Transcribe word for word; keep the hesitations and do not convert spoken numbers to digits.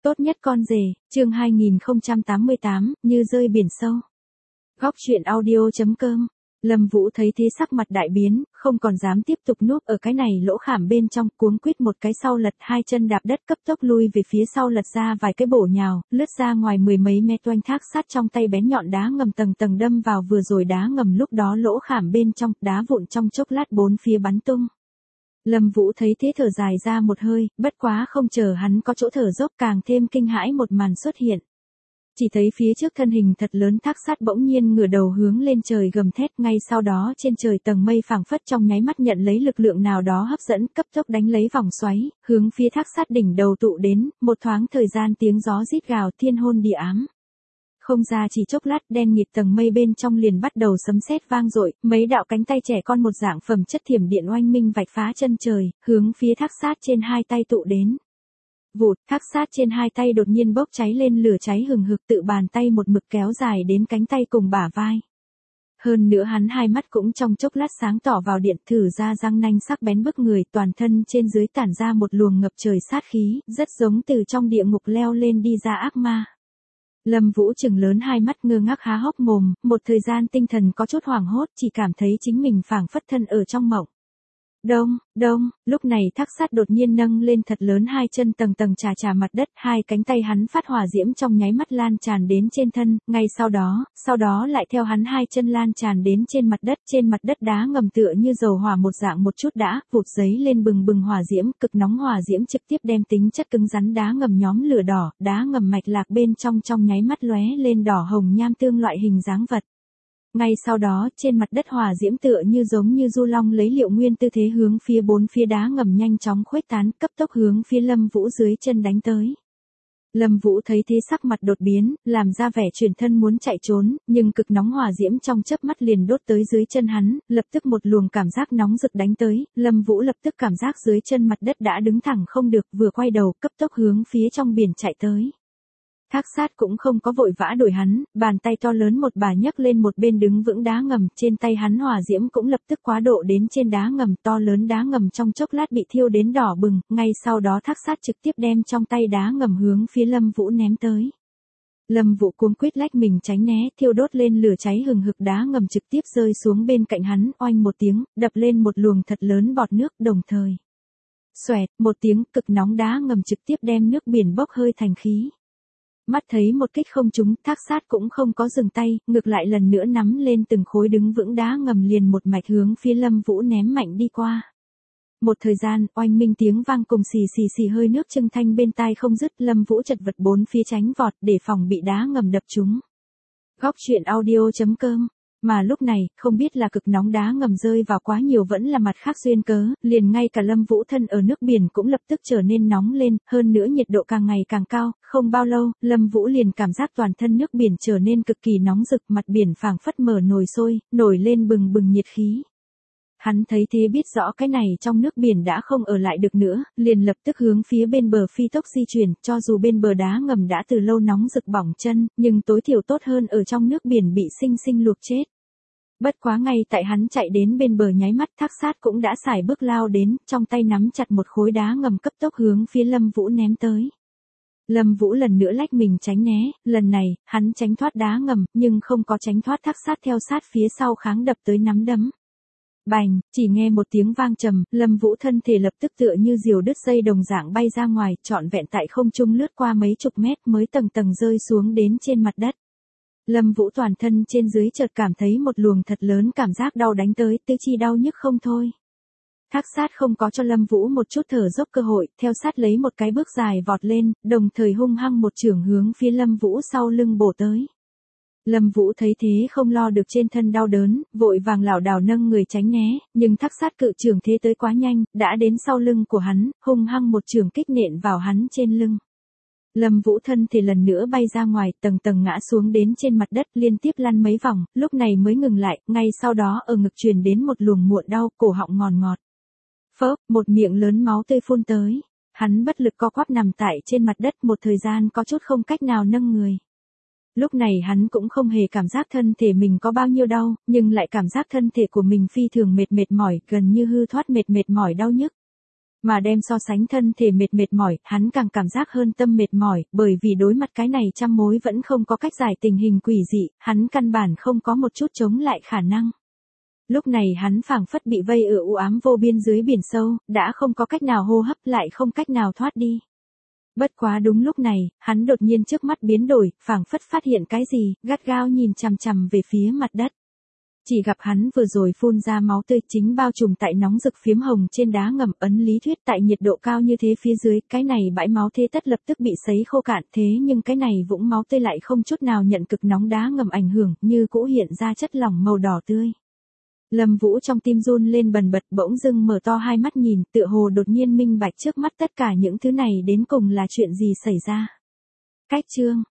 Tốt nhất con rể, chương hai nghìn không trăm tám mươi tám, như rơi biển sâu. Góc truyện audio chấm com. Lâm Vũ thấy thế sắc mặt đại biến, không còn dám tiếp tục núp ở cái này lỗ khảm bên trong, cuống quýt một cái sau lật hai chân đạp đất cấp tốc lui về phía sau lật ra vài cái bổ nhào, lướt ra ngoài mười mấy mét oanh thác sát trong tay bén nhọn đá ngầm tầng tầng đâm vào vừa rồi đá ngầm lúc đó lỗ khảm bên trong, đá vụn trong chốc lát bốn phía bắn tung. Lâm Vũ thấy thế thở dài ra một hơi, bất quá không chờ hắn có chỗ thở dốc càng thêm kinh hãi một màn xuất hiện. Chỉ thấy phía trước thân hình thật lớn thác sát bỗng nhiên ngửa đầu hướng lên trời gầm thét, ngay sau đó trên trời tầng mây phảng phất trong nháy mắt nhận lấy lực lượng nào đó hấp dẫn, cấp tốc đánh lấy vòng xoáy, hướng phía thác sát đỉnh đầu tụ đến, một thoáng thời gian tiếng gió rít gào thiên hôn địa ám. Không ra chỉ chốc lát đen nghịt tầng mây bên trong liền bắt đầu sấm sét vang dội, mấy đạo cánh tay trẻ con một dạng phẩm chất thiểm điện oanh minh vạch phá chân trời, hướng phía thác sát trên hai tay tụ đến. Vụt, thác sát trên hai tay đột nhiên bốc cháy lên lửa cháy hừng hực tự bàn tay một mực kéo dài đến cánh tay cùng bả vai. Hơn nữa hắn hai mắt cũng trong chốc lát sáng tỏ vào điện thử ra răng nanh sắc bén bức người toàn thân trên dưới tản ra một luồng ngập trời sát khí, rất giống từ trong địa ngục leo lên đi ra ác ma. Lâm Vũ trừng lớn hai mắt ngơ ngác há hốc mồm, một thời gian tinh thần có chút hoảng hốt chỉ cảm thấy chính mình phảng phất thân ở trong mộng. Đông, đông, lúc này thác sát đột nhiên nâng lên thật lớn hai chân tầng tầng trà trà mặt đất, hai cánh tay hắn phát hỏa diễm trong nháy mắt lan tràn đến trên thân, ngay sau đó, sau đó lại theo hắn hai chân lan tràn đến trên mặt đất, trên mặt đất đá ngầm tựa như dầu hỏa một dạng một chút đã, vụt giấy lên bừng bừng hỏa diễm, cực nóng hỏa diễm trực tiếp đem tính chất cứng rắn đá ngầm nhóm lửa đỏ, đá ngầm mạch lạc bên trong trong nháy mắt lóe lên đỏ hồng nham tương loại hình dáng vật. Ngay sau đó, trên mặt đất hỏa diễm tựa như giống như du long lấy liệu nguyên tư thế hướng phía bốn phía đá ngầm nhanh chóng khuếch tán, cấp tốc hướng phía Lâm Vũ dưới chân đánh tới. Lâm Vũ thấy thế sắc mặt đột biến, làm ra vẻ chuyển thân muốn chạy trốn, nhưng cực nóng hỏa diễm trong chớp mắt liền đốt tới dưới chân hắn, lập tức một luồng cảm giác nóng rực đánh tới, Lâm Vũ lập tức cảm giác dưới chân mặt đất đã đứng thẳng không được, vừa quay đầu cấp tốc hướng phía trong biển chạy tới. Thác sát cũng không có vội vã đuổi hắn, bàn tay to lớn một bà nhấc lên một bên đứng vững đá ngầm, trên tay hắn hỏa diễm cũng lập tức quá độ đến trên đá ngầm, to lớn đá ngầm trong chốc lát bị thiêu đến đỏ bừng, ngay sau đó thác sát trực tiếp đem trong tay đá ngầm hướng phía Lâm Vũ ném tới. Lâm Vũ cuống quýt lách mình tránh né, thiêu đốt lên lửa cháy hừng hực đá ngầm trực tiếp rơi xuống bên cạnh hắn, oanh một tiếng, đập lên một luồng thật lớn bọt nước, đồng thời xoẹt, một tiếng cực nóng đá ngầm trực tiếp đem nước biển bốc hơi thành khí. Mắt thấy một kích không trúng, thác sát cũng không có dừng tay, ngược lại lần nữa nắm lên từng khối đứng vững đá ngầm liền một mạch hướng phía Lâm Vũ ném mạnh đi qua. Một thời gian, oanh minh tiếng vang cùng xì xì xì hơi nước trưng thanh bên tai không dứt, Lâm Vũ chật vật bốn phía tránh vọt để phòng bị đá ngầm đập trúng. Góc truyện audio chấm com. Mà lúc này, không biết là cực nóng đá ngầm rơi vào quá nhiều vẫn là mặt khác duyên cớ, liền ngay cả Lâm Vũ thân ở nước biển cũng lập tức trở nên nóng lên, hơn nữa nhiệt độ càng ngày càng cao, không bao lâu, Lâm Vũ liền cảm giác toàn thân nước biển trở nên cực kỳ nóng rực, mặt biển phảng phất mở nồi sôi, nổi lên bừng bừng nhiệt khí. Hắn thấy thế biết rõ cái này trong nước biển đã không ở lại được nữa, liền lập tức hướng phía bên bờ phi tốc di chuyển, cho dù bên bờ đá ngầm đã từ lâu nóng rực bỏng chân, nhưng tối thiểu tốt hơn ở trong nước biển bị sinh sinh luộc chết. Bất quá ngay tại hắn chạy đến bên bờ nháy mắt thác sát cũng đã xài bước lao đến, trong tay nắm chặt một khối đá ngầm cấp tốc hướng phía Lâm Vũ ném tới. Lâm Vũ lần nữa lách mình tránh né, lần này, hắn tránh thoát đá ngầm, nhưng không có tránh thoát thác sát theo sát phía sau kháng đập tới nắm đấm. Bành, chỉ nghe một tiếng vang trầm, Lâm Vũ thân thể lập tức tựa như diều đứt dây đồng dạng bay ra ngoài, trọn vẹn tại không trung lướt qua mấy chục mét mới tầng tầng rơi xuống đến trên mặt đất. Lâm Vũ toàn thân trên dưới chợt cảm thấy một luồng thật lớn cảm giác đau đánh tới, tứ chi đau nhức không thôi. Thác sát không có cho Lâm Vũ một chút thở dốc cơ hội, theo sát lấy một cái bước dài vọt lên, đồng thời hung hăng một chưởng hướng phía Lâm Vũ sau lưng bổ tới. Lâm Vũ thấy thế không lo được trên thân đau đớn, vội vàng lảo đảo nâng người tránh né, nhưng thác sát cự chưởng thế tới quá nhanh, đã đến sau lưng của hắn, hung hăng một chưởng kích nện vào hắn trên lưng. Lâm Vũ thân thì lần nữa bay ra ngoài, tầng tầng ngã xuống đến trên mặt đất liên tiếp lăn mấy vòng, lúc này mới ngừng lại, ngay sau đó ở ngực truyền đến một luồng muộn đau, cổ họng ngọt ngọt. Phốc, một miệng lớn máu tươi phun tới, hắn bất lực co quắp nằm tại trên mặt đất một thời gian có chút không cách nào nâng người. Lúc này hắn cũng không hề cảm giác thân thể mình có bao nhiêu đau, nhưng lại cảm giác thân thể của mình phi thường mệt mệt mỏi, gần như hư thoát mệt mệt mỏi đau nhức. Mà đem so sánh thân thể mệt mệt mỏi, hắn càng cảm giác hơn tâm mệt mỏi, bởi vì đối mặt cái này trăm mối vẫn không có cách giải tình hình quỷ dị, hắn căn bản không có một chút chống lại khả năng. Lúc này hắn phảng phất bị vây ở u ám vô biên dưới biển sâu, đã không có cách nào hô hấp lại không cách nào thoát đi. Bất quá đúng lúc này, hắn đột nhiên trước mắt biến đổi, phảng phất phát hiện cái gì, gắt gao nhìn chằm chằm về phía mặt đất. Chỉ gặp hắn vừa rồi phun ra máu tươi chính bao trùm tại nóng rực phiếm hồng trên đá ngầm, ấn lý thuyết tại nhiệt độ cao như thế phía dưới, cái này bãi máu thế tất lập tức bị sấy khô cạn, thế nhưng cái này vũng máu tươi lại không chút nào nhận cực nóng đá ngầm ảnh hưởng, như cũ hiện ra chất lỏng màu đỏ tươi. Lâm Vũ trong tim run lên bần bật, bỗng dưng mở to hai mắt nhìn, tựa hồ đột nhiên minh bạch trước mắt tất cả những thứ này đến cùng là chuyện gì xảy ra. Cách chương